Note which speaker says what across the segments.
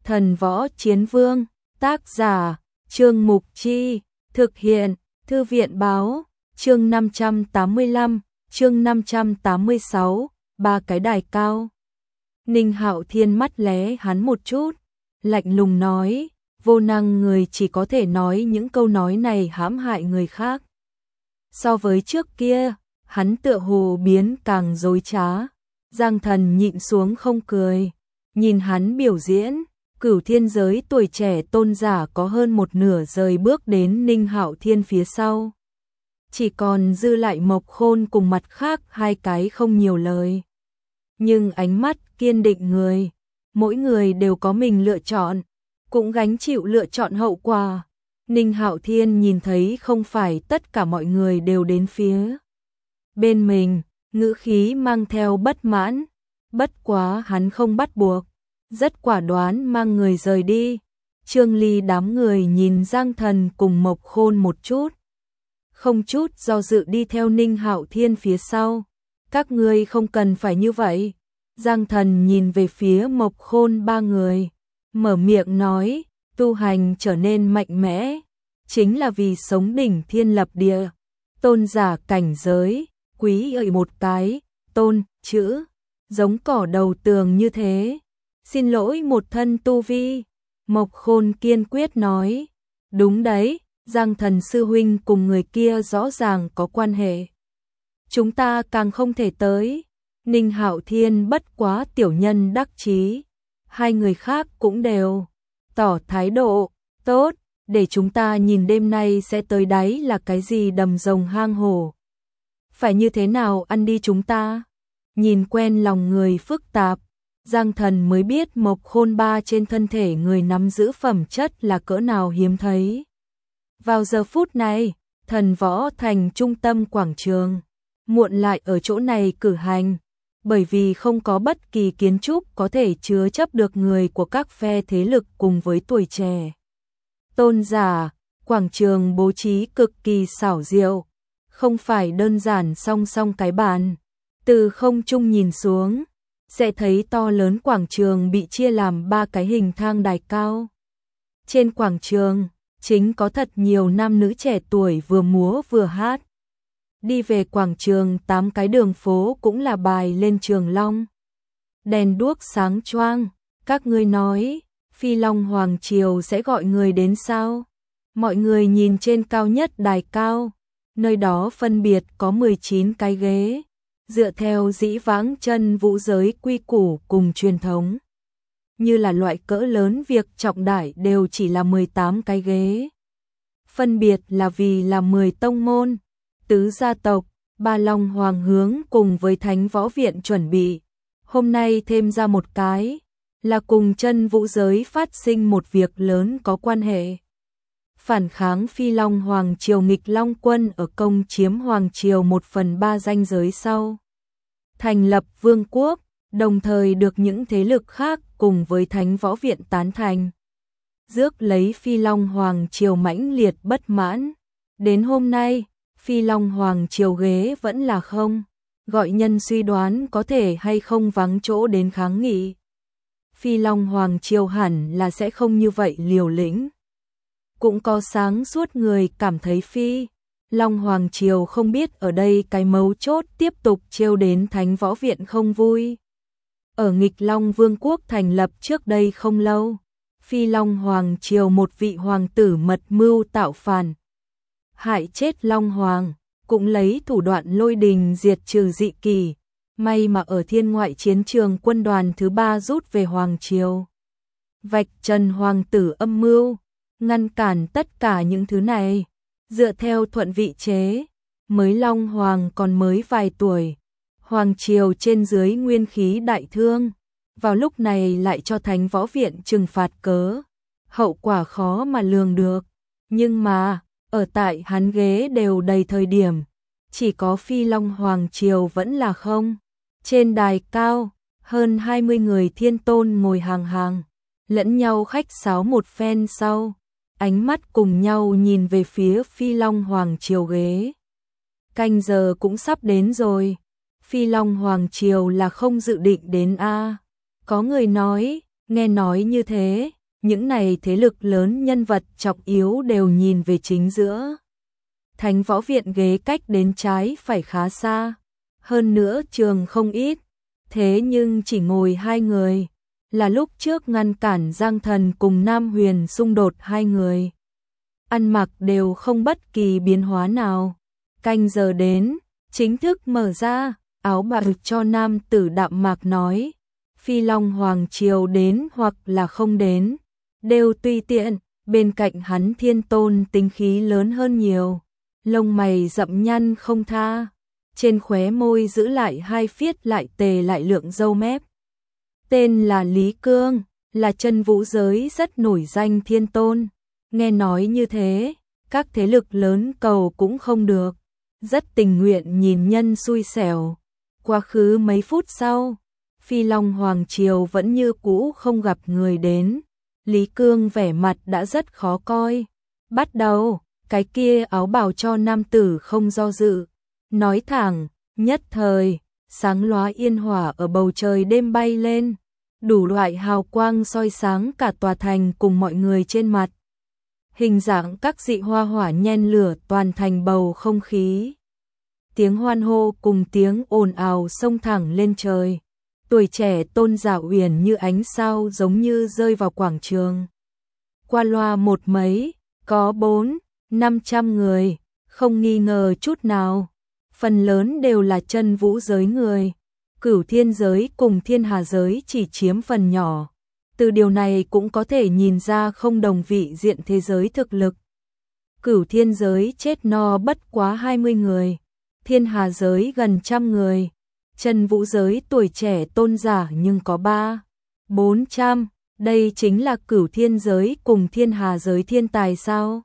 Speaker 1: Thần võ chiến vương, tác giả, Trương Mục Chi, thực hiện, Thư viện báo, chương 585, chương 586, ba cái đài cao. Ninh Hạo Thiên mắt lé hắn một chút, lạnh lùng nói, vô năng người chỉ có thể nói những câu nói này hãm hại người khác. So với trước kia, hắn tựa hồ biến càng dối trá. Giang Thần nhịn xuống không cười, nhìn hắn biểu diễn. Cửu thiên giới tuổi trẻ tôn giả có hơn một nửa rời bước đến Ninh Hạo Thiên phía sau. Chỉ còn dư lại Mộc Khôn cùng mặt khác hai cái không nhiều lời. Nhưng ánh mắt kiên định người, mỗi người đều có mình lựa chọn, cũng gánh chịu lựa chọn hậu quả. Ninh Hạo Thiên nhìn thấy không phải tất cả mọi người đều đến phía bên mình, ngữ khí mang theo bất mãn, bất quá hắn không bắt buộc. Rất quả đoán mang người rời đi. Trương Ly đám người nhìn Giang Thần cùng Mộc Khôn một chút, không chút do dự đi theo Ninh Hạo Thiên phía sau. Các ngươi không cần phải như vậy. Giang Thần nhìn về phía Mộc Khôn ba người, mở miệng nói, tu hành trở nên mạnh mẽ, chính là vì sống đỉnh thiên lập địa. Tôn giả cảnh giới, quý ơi một cái, tôn, chữ, giống cỏ đầu tường như thế. Xin lỗi một thân tu vi. Mộc Khôn kiên quyết nói. Đúng đấy, Giang Thần sư huynh cùng người kia rõ ràng có quan hệ. Chúng ta càng không thể tới. Ninh Hạo Thiên bất quá tiểu nhân đắc chí. Hai người khác cũng đều tỏ thái độ. Tốt, để chúng ta nhìn đêm nay sẽ tới đáy là cái gì đầm rồng hang hổ. Phải như thế nào ăn đi chúng ta. Nhìn quen lòng người phức tạp, Giang Thần mới biết Mộc Khôn ba trên thân thể người nắm giữ phẩm chất là cỡ nào hiếm thấy. Vào giờ phút này, Thần Võ Thành trung tâm quảng trường, muộn lại ở chỗ này cử hành, bởi vì không có bất kỳ kiến trúc có thể chứa chấp được người của các phe thế lực cùng với tuổi trẻ. Tôn giả, quảng trường bố trí cực kỳ xảo diệu, không phải đơn giản song song cái bàn, từ không trung nhìn xuống sẽ thấy to lớn quảng trường bị chia làm ba cái hình thang đài cao. Trên quảng trường, chính có thật nhiều nam nữ trẻ tuổi vừa múa vừa hát. Đi về quảng trường 8 cái đường phố cũng là bài lên Trường Long. Đèn đuốc sáng choang, các ngươi nói, Phi Long Hoàng Triều sẽ gọi người đến sao? Mọi người nhìn trên cao nhất đài cao, nơi đó phân biệt có 19 cái ghế. Dựa theo dĩ vãng chân vũ giới quy củ cùng truyền thống, như là loại cỡ lớn việc trọng đại đều chỉ là 18 cái ghế. Phân biệt là vì là 10 tông môn, tứ gia tộc, ba long hoàng hướng cùng với Thánh Võ Viện chuẩn bị. Hôm nay thêm ra một cái, là cùng chân vũ giới phát sinh một việc lớn có quan hệ. Phản kháng Phi Long Hoàng Triều nghịch Long quân ở công chiếm Hoàng Triều 1/3 ranh giới sau. Thành lập vương quốc, đồng thời được những thế lực khác cùng với Thánh Võ Viện tán thành. Rước lấy Phi Long Hoàng Triều mãnh liệt bất mãn. Đến hôm nay, Phi Long Hoàng Triều ghế vẫn là không. Gọi nhân suy đoán có thể hay không vắng chỗ đến kháng nghị. Phi Long Hoàng Triều hẳn là sẽ không như vậy liều lĩnh. Cũng có sáng suốt người cảm thấy Phi Long Hoàng Triều không biết ở đây cái mấu chốt tiếp tục trêu đến Thánh Võ Viện không vui. Ở nghịch Long Vương quốc thành lập trước đây không lâu, Phi Long Hoàng Triều một vị hoàng tử mật mưu tạo phản, hại chết Long Hoàng, cũng lấy thủ đoạn lôi đình diệt trừ dị kỳ. May mà ở thiên ngoại chiến trường quân đoàn thứ 3 rút về Hoàng Triều, vạch trần hoàng tử âm mưu, ngăn cản tất cả những thứ này. Dựa theo thuận vị chế, mới Long Hoàng còn mới vài tuổi, Hoàng Triều trên dưới nguyên khí đại thương, vào lúc này lại cho Thánh Võ Viện trừng phạt cớ, hậu quả khó mà lường được. Nhưng mà, ở tại hắn ghế đều đầy thời điểm, chỉ có Phi Long Hoàng Triều vẫn là không. Trên đài cao, hơn 20 người thiên tôn ngồi hàng hàng, lẫn nhau khách sáo một phen sau. Ánh mắt cùng nhau nhìn về phía Phi Long Hoàng Triều ghế. Canh giờ cũng sắp đến rồi. Phi Long Hoàng Triều là không dự định đến a. Có người nói, Nghe nói như thế, những này thế lực lớn nhân vật trọng yếu đều nhìn về chính giữa. Thánh võ viện ghế cách đến trái phải khá xa, hơn nữa trường không ít, thế nhưng chỉ ngồi 2 người, là lúc trước ngăn cản Giang Thần cùng Nam Huyền xung đột 2 người. Ăn mặc đều không bất kỳ biến hóa nào. Canh giờ đến, chính thức mở ra, áo bạc cho nam tử đạm mạc nói, Phi Long Hoàng Triều đến hoặc là không đến, đều tùy tiện, bên cạnh hắn Thiên Tôn tính khí lớn hơn nhiều, lông mày rậm nhăn không tha, trên khóe môi giữ lại 2 phiết lại tề lại lượng râu mép. Tên là Lý Cương, là chân vũ giới rất nổi danh Thiên Tôn, nghe nói như thế, các thế lực lớn cầu cũng không được, rất tình nguyện nhìn nhân xui xẻo. Quá khứ mấy phút sau, Phi Long Hoàng Triều vẫn như cũ không gặp người đến. Lý Cương vẻ mặt đã rất khó coi. Bắt đầu, cái kia áo bào cho nam tử không do dự. Nói thẳng, nhất thời, sáng lóa yên hỏa ở bầu trời đêm bay lên. Đủ loại hào quang soi sáng cả tòa thành cùng mọi người trên mặt. Hình dạng các dị hoa hỏa nhen lửa toàn thành bầu không khí. Tiếng hoan hô cùng tiếng ồn ào xông thẳng lên trời. Tuổi trẻ Tôn Giả Uyển như ánh sao giống như rơi vào quảng trường. Qua loa một mấy, có 400-500 người, không nghi ngờ chút nào. Phần lớn đều là chân vũ giới người. Cửu thiên giới cùng thiên hà giới chỉ chiếm phần nhỏ. Từ điều này cũng có thể nhìn ra không đồng vị diện thế giới thực lực. Cửu thiên giới chết no bất quá 20 người. Thiên hà giới gần 100 người. Chân vũ giới tuổi trẻ tôn giả nhưng có 300-400, đây chính là cửu thiên giới cùng thiên hà giới thiên tài sao?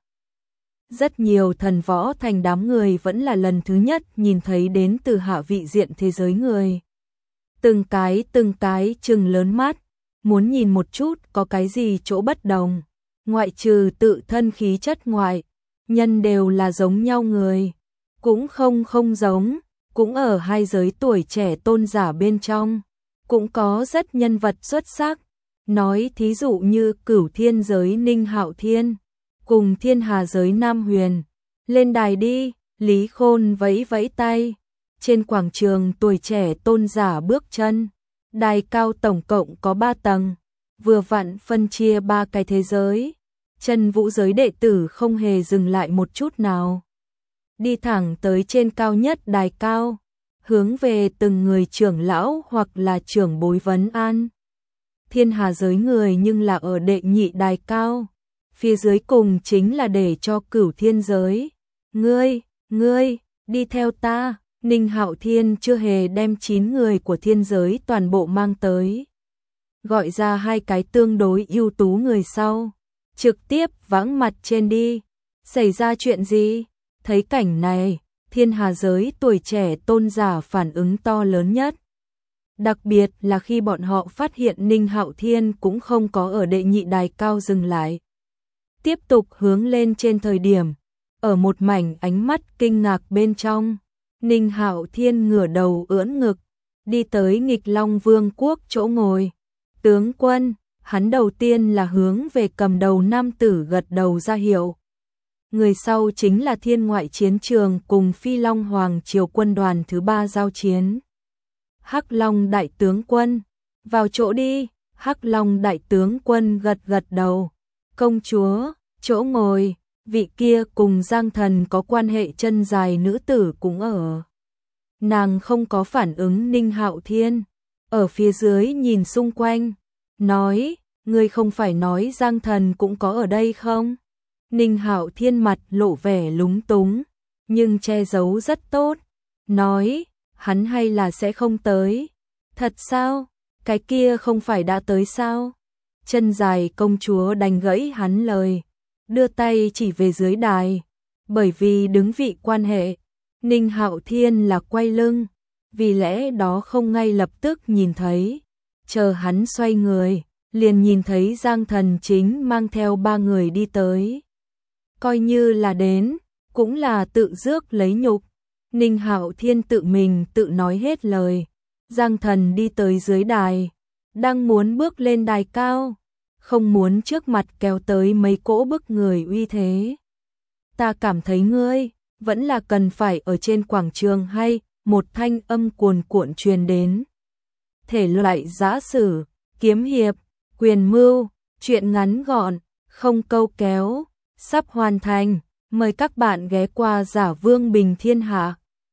Speaker 1: Rất nhiều thần võ thành đám người vẫn là lần thứ nhất nhìn thấy đến từ hạ vị diện thế giới người. Từng cái trừng lớn mắt, muốn nhìn một chút có cái gì chỗ bất đồng, ngoại trừ tự thân khí chất ngoại, nhân đều là giống nhau người, cũng không giống. Cũng ở 2 giới tuổi trẻ tôn giả bên trong, cũng có rất nhân vật xuất sắc, nói thí dụ như cửu thiên giới Ninh Hạo Thiên, cùng thiên hà giới Nam Huyền, lên đài đi, Lý Khôn vẫy vẫy tay, trên quảng trường tuổi trẻ tôn giả bước chân, đài cao tổng cộng có 3 tầng, vừa vặn phân chia 3 cái thế giới, chân vũ giới đệ tử không hề dừng lại một chút nào. Đi thẳng tới trên cao nhất đài cao, hướng về từng người trưởng lão hoặc là trưởng bối vấn an. Thiên hà giới người nhưng là ở đệ nhị đài cao, phía dưới cùng chính là để cho cửu thiên giới. Ngươi, đi theo ta, Ninh Hạo Thiên chưa hề đem 9 người của thiên giới toàn bộ mang tới. Gọi ra 2 cái tương đối ưu tú người sau, trực tiếp vãng mặt trên đi. Xảy ra chuyện gì? Thấy cảnh này, thiên hà giới tuổi trẻ tôn giả phản ứng to lớn nhất. Đặc biệt là khi bọn họ phát hiện Ninh Hạo Thiên cũng không có ở đệ nhị đài cao dừng lại. Tiếp tục hướng lên trên thời điểm, ở một mảnh ánh mắt kinh ngạc bên trong, Ninh Hạo Thiên ngửa đầu ưỡn ngực, đi tới Nghịch Long Vương quốc chỗ ngồi. Tướng quân, hắn đầu tiên là hướng về cầm đầu nam tử gật đầu ra hiệu. Người sau chính là thiên ngoại chiến trường cùng Phi Long Hoàng Triều quân đoàn thứ 3 giao chiến. Hắc Long đại tướng quân, vào chỗ đi. Hắc Long đại tướng quân gật gật đầu. Công chúa, chỗ ngồi, vị kia cùng Giang Thần có quan hệ chân dài nữ tử cũng ở. Nàng không có phản ứng Ninh Hạo Thiên, ở phía dưới nhìn xung quanh, nói, ngươi không phải nói Giang Thần cũng có ở đây không? Ninh Hạo Thiên mặt lộ vẻ lúng túng, nhưng che giấu rất tốt, nói, hắn hay là sẽ không tới. Thật sao? Cái kia không phải đã tới sao? Chân dài công chúa đành gãy hắn lời, đưa tay chỉ về dưới đài, bởi vì đứng vị quan hệ, Ninh Hạo Thiên là quay lưng, vì lẽ đó không ngay lập tức nhìn thấy, chờ hắn xoay người, liền nhìn thấy Giang Thần chính mang theo 3 người đi tới. Coi như là đến, cũng là tự rước lấy nhục. Ninh Hạo Thiên tự mình tự nói hết lời. Giang Thần đi tới dưới đài, đang muốn bước lên đài cao, không muốn trước mặt kéo tới mấy cỗ bức người uy thế. Ta cảm thấy ngươi vẫn là cần phải ở trên quảng trường hay, một thanh âm cuồn cuộn truyền đến. Thể loại giã sử, kiếm hiệp, quyền mưu, truyện ngắn gọn, không câu kéo, sắp hoàn thành. Mời các bạn ghé qua Giả Vương Bình Thiên Hạ.